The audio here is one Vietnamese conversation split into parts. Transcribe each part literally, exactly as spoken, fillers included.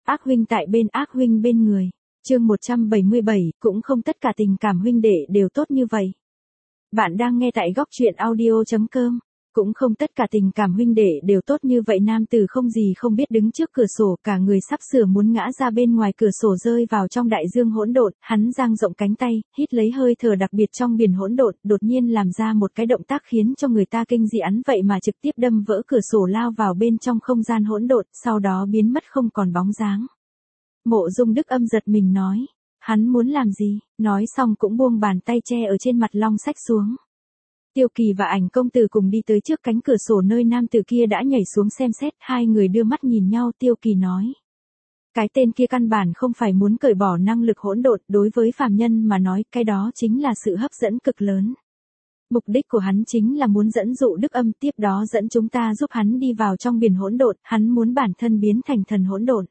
Ác huynh tại bên, ác huynh bên người. Chương một trăm bảy mươi bảy, cũng không tất cả tình cảm huynh đệ đều tốt như vậy. Bạn đang nghe tại góc truyện audio chấm com. Cũng không tất cả tình cảm huynh đệ đều tốt như vậy. Nam tử không gì không biết đứng trước cửa sổ, cả người sắp sửa muốn ngã ra bên ngoài cửa sổ, rơi vào trong đại dương hỗn độn. Hắn dang rộng cánh tay, hít lấy hơi thở đặc biệt trong biển hỗn độn, đột nhiên làm ra một cái động tác khiến cho người ta kinh dị, hắn vậy mà trực tiếp đâm vỡ cửa sổ lao vào bên trong không gian hỗn độn, sau đó biến mất không còn bóng dáng. Mộ Dung Đức Âm giật mình nói, hắn muốn làm gì? Nói xong cũng buông bàn tay che ở trên mặt long sách xuống. Tiêu Kỳ và Ảnh công tử cùng đi tới trước cánh cửa sổ nơi nam tử kia đã nhảy xuống xem xét, hai người đưa mắt nhìn nhau. Tiêu Kỳ nói, cái tên kia căn bản không phải muốn cởi bỏ năng lực hỗn độn, đối với phàm nhân mà nói, cái đó chính là sự hấp dẫn cực lớn. Mục đích của hắn chính là muốn dẫn dụ Đức Âm, tiếp đó dẫn chúng ta giúp hắn đi vào trong biển hỗn độn, hắn muốn bản thân biến thành thần hỗn độn.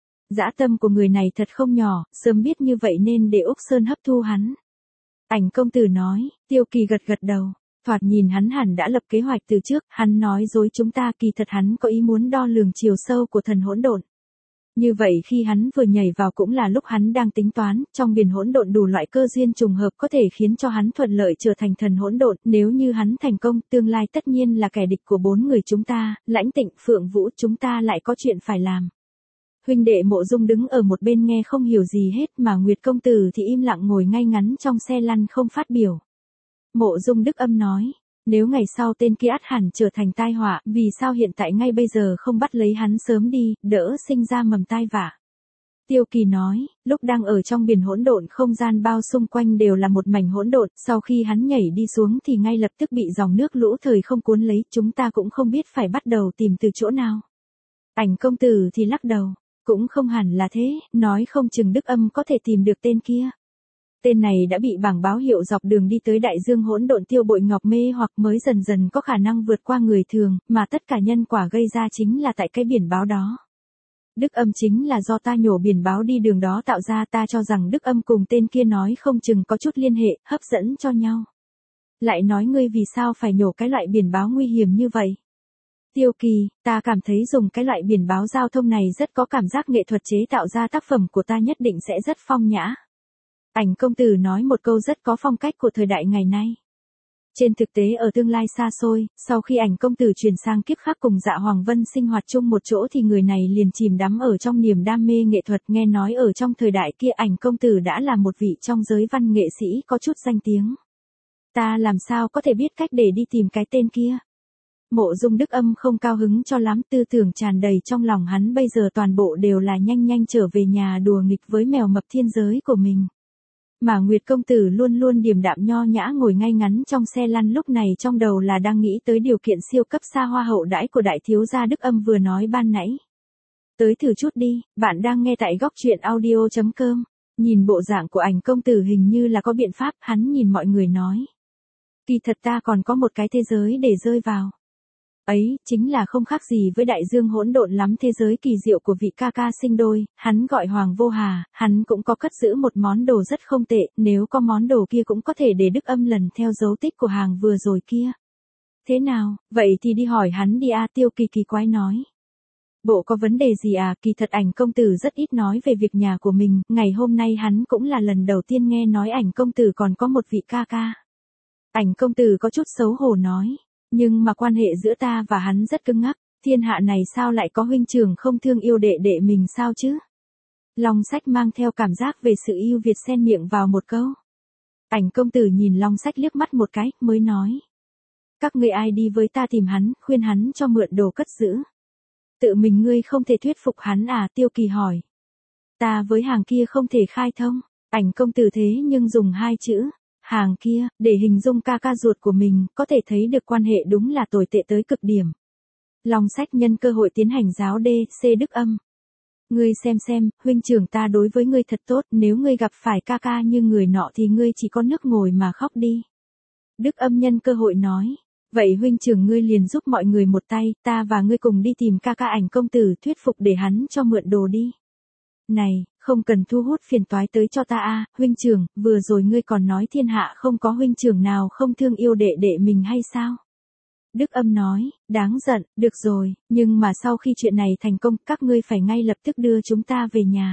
Dã tâm của người này thật không nhỏ, sớm biết như vậy nên để Úc Sơn hấp thu hắn. Ảnh công tử nói. Tiêu Kỳ gật gật đầu. Thoạt nhìn hắn hẳn đã lập kế hoạch từ trước, hắn nói dối chúng ta, kỳ thật hắn có ý muốn đo lường chiều sâu của thần hỗn độn. Như vậy khi hắn vừa nhảy vào cũng là lúc hắn đang tính toán, trong biển hỗn độn đủ loại cơ duyên trùng hợp có thể khiến cho hắn thuận lợi trở thành thần hỗn độn, nếu như hắn thành công, tương lai tất nhiên là kẻ địch của bốn người chúng ta, Lãnh Tịnh, Phượng Vũ, chúng ta lại có chuyện phải làm. Huynh đệ Mộ Dung đứng ở một bên nghe không hiểu gì hết, mà Nguyệt công tử thì im lặng ngồi ngay ngắn trong xe lăn không phát biểu. Mộ Dung Đức Âm nói, nếu ngày sau tên kia ắt hẳn trở thành tai họa, vì sao hiện tại ngay bây giờ không bắt lấy hắn sớm đi, đỡ sinh ra mầm tai vạ. Tiêu Kỳ nói, lúc đang ở trong biển hỗn độn, không gian bao xung quanh đều là một mảnh hỗn độn, sau khi hắn nhảy đi xuống thì ngay lập tức bị dòng nước lũ thời không cuốn lấy, chúng ta cũng không biết phải bắt đầu tìm từ chỗ nào. Ảnh công tử thì lắc đầu, cũng không hẳn là thế, nói không chừng Đức Âm có thể tìm được tên kia. Tên này đã bị bảng báo hiệu dọc đường đi tới đại dương hỗn độn Tiêu Bội Ngọc mê hoặc mới dần dần có khả năng vượt qua người thường, mà tất cả nhân quả gây ra chính là tại cái biển báo đó. Đức Âm chính là do ta nhổ biển báo đi đường đó tạo ra, ta cho rằng Đức Âm cùng tên kia nói không chừng có chút liên hệ, hấp dẫn cho nhau. Lại nói ngươi vì sao phải nhổ cái loại biển báo nguy hiểm như vậy? Tiêu Kỳ, ta cảm thấy dùng cái loại biển báo giao thông này rất có cảm giác nghệ thuật, chế tạo ra tác phẩm của ta nhất định sẽ rất phong nhã. Ảnh công tử nói một câu rất có phong cách của thời đại ngày nay. Trên thực tế ở tương lai xa xôi, sau khi Ảnh công tử chuyển sang kiếp khác cùng Dạ Hoàng Vân sinh hoạt chung một chỗ thì người này liền chìm đắm ở trong niềm đam mê nghệ thuật, nghe nói ở trong thời đại kia Ảnh công tử đã là một vị trong giới văn nghệ sĩ có chút danh tiếng. Ta làm sao có thể biết cách để đi tìm cái tên kia? Mộ Dung Đức Âm không cao hứng cho lắm, tư tưởng tràn đầy trong lòng hắn bây giờ toàn bộ đều là nhanh nhanh trở về nhà đùa nghịch với mèo mập thiên giới của mình. Mà Nguyệt công tử luôn luôn điềm đạm nho nhã ngồi ngay ngắn trong xe lăn, lúc này trong đầu là đang nghĩ tới điều kiện siêu cấp xa hoa hậu đãi của đại thiếu gia Đức Âm vừa nói ban nãy. Tới thử chút đi, bạn đang nghe tại góc truyện audio chấm com. Nhìn bộ dạng của Ảnh công tử hình như là có biện pháp, hắn nhìn mọi người nói. Kỳ thật ta còn có một cái thế giới để rơi vào. Ấy, chính là không khác gì với đại dương hỗn độn lắm, thế giới kỳ diệu của vị ca ca sinh đôi, hắn gọi Hoàng Vô Hà, hắn cũng có cất giữ một món đồ rất không tệ, nếu có món đồ kia cũng có thể để Đức Âm lần theo dấu tích của hàng vừa rồi kia. Thế nào, vậy thì đi hỏi hắn đi a. Tiêu Kỳ kỳ quái nói. Bộ có vấn đề gì à? Kỳ thật Ảnh công tử rất ít nói về việc nhà của mình, ngày hôm nay hắn cũng là lần đầu tiên nghe nói Ảnh công tử còn có một vị ca ca. Ảnh công tử có chút xấu hổ nói. Nhưng mà quan hệ giữa ta và hắn rất cứng ngắc, thiên hạ này sao lại có huynh trưởng không thương yêu đệ đệ mình sao chứ? Long Sách mang theo cảm giác về sự yêu Việt xen miệng vào một câu. Ảnh công tử nhìn Long Sách liếc mắt một cái, mới nói. Các ngươi ai đi với ta tìm hắn, khuyên hắn cho mượn đồ cất giữ. Tự mình ngươi không thể thuyết phục hắn à? Tiêu Kỳ hỏi. Ta với hàng kia không thể khai thông. Ảnh công tử thế nhưng dùng hai chữ. Hàng kia, để hình dung ca ca ruột của mình, có thể thấy được quan hệ đúng là tồi tệ tới cực điểm. Long Sách nhân cơ hội tiến hành giáo đê xê Đức Âm. Ngươi xem xem, huynh trưởng ta đối với ngươi thật tốt, nếu ngươi gặp phải ca ca như người nọ thì ngươi chỉ có nước ngồi mà khóc đi. Đức Âm nhân cơ hội nói, vậy huynh trưởng ngươi liền giúp mọi người một tay, ta và ngươi cùng đi tìm ca ca Ảnh công tử, thuyết phục để hắn cho mượn đồ đi. Này, không cần thu hút phiền toái tới cho ta a, huynh trưởng, vừa rồi ngươi còn nói thiên hạ không có huynh trưởng nào không thương yêu đệ đệ mình hay sao? Đức Âm nói, đáng giận, được rồi, nhưng mà sau khi chuyện này thành công, các ngươi phải ngay lập tức đưa chúng ta về nhà.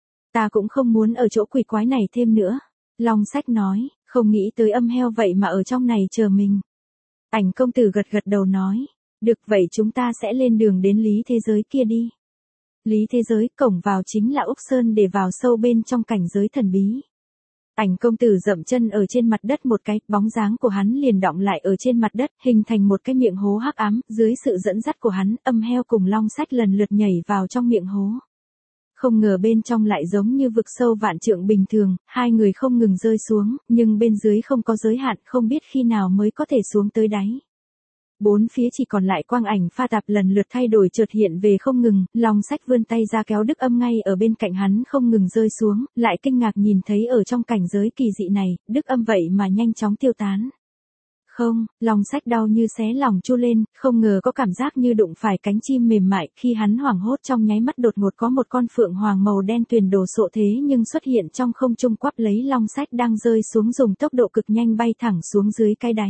Ta cũng không muốn ở chỗ quỷ quái này thêm nữa. Long Sách nói, không nghĩ tới âm heo vậy mà ở trong này chờ mình. Ảnh công tử gật gật đầu nói, được vậy chúng ta sẽ lên đường đến lý thế giới kia đi. Lý thế giới, cổng vào chính là Úc Sơn để vào sâu bên trong cảnh giới thần bí. Ảnh công tử dậm chân ở trên mặt đất một cái, bóng dáng của hắn liền đọng lại ở trên mặt đất, hình thành một cái miệng hố hắc ám, dưới sự dẫn dắt của hắn, âm heo cùng Long Sách lần lượt nhảy vào trong miệng hố. Không ngờ bên trong lại giống như vực sâu vạn trượng bình thường, hai người không ngừng rơi xuống, nhưng bên dưới không có giới hạn, không biết khi nào mới có thể xuống tới đáy. Bốn phía chỉ còn lại quang ảnh pha tạp lần lượt thay đổi chợt hiện về không ngừng, Long Sách vươn tay ra kéo Đức Âm ngay ở bên cạnh hắn không ngừng rơi xuống, lại kinh ngạc nhìn thấy ở trong cảnh giới kỳ dị này, Đức Âm vậy mà nhanh chóng tiêu tán. Không, Long Sách đau như xé lòng chu lên, không ngờ có cảm giác như đụng phải cánh chim mềm mại, khi hắn hoảng hốt trong nháy mắt đột ngột có một con phượng hoàng màu đen tuyền đồ sộ thế nhưng xuất hiện trong không trung quắp lấy Long Sách đang rơi xuống dùng tốc độ cực nhanh bay thẳng xuống dưới cái đáy.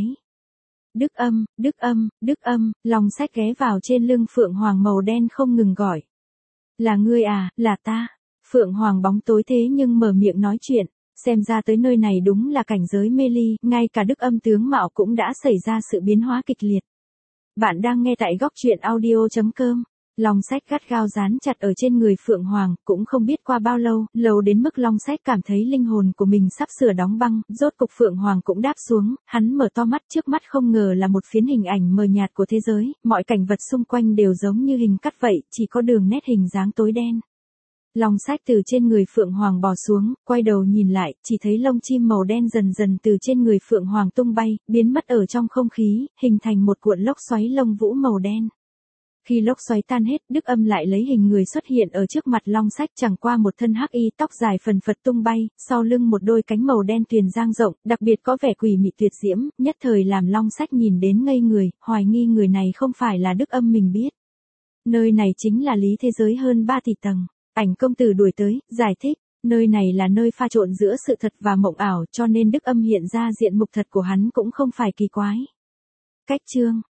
Đức Âm, Đức Âm, Đức Âm, Long Sách ghé vào trên lưng phượng hoàng màu đen không ngừng gọi. Là ngươi à, là ta. Phượng hoàng bóng tối thế nhưng mở miệng nói chuyện. Xem ra tới nơi này đúng là cảnh giới mê ly, ngay cả Đức Âm tướng mạo cũng đã xảy ra sự biến hóa kịch liệt. Bạn đang nghe tại góc truyện audio chấm com. Long Sách gắt gao dán chặt ở trên người Phượng Hoàng, cũng không biết qua bao lâu, lâu đến mức Long Sách cảm thấy linh hồn của mình sắp sửa đóng băng, rốt cục Phượng Hoàng cũng đáp xuống, hắn mở to mắt trước mắt không ngờ là một phiến hình ảnh mờ nhạt của thế giới, mọi cảnh vật xung quanh đều giống như hình cắt vậy, chỉ có đường nét hình dáng tối đen. Long Sách từ trên người Phượng Hoàng bò xuống, quay đầu nhìn lại, chỉ thấy lông chim màu đen dần dần từ trên người Phượng Hoàng tung bay, biến mất ở trong không khí, hình thành một cuộn lốc xoáy lông vũ màu đen. Khi lốc xoáy tan hết, Đức Âm lại lấy hình người xuất hiện ở trước mặt Long Sách, chẳng qua một thân hắc y tóc dài phần phật tung bay, sau lưng một đôi cánh màu đen tuyền dang rộng, đặc biệt có vẻ quỷ mị tuyệt diễm, nhất thời làm Long Sách nhìn đến ngây người, hoài nghi người này không phải là Đức Âm mình biết. Nơi này chính là lý thế giới hơn ba tỷ tầng. Ảnh công tử đuổi tới, giải thích, nơi này là nơi pha trộn giữa sự thật và mộng ảo, cho nên Đức Âm hiện ra diện mục thật của hắn cũng không phải kỳ quái. Cách chương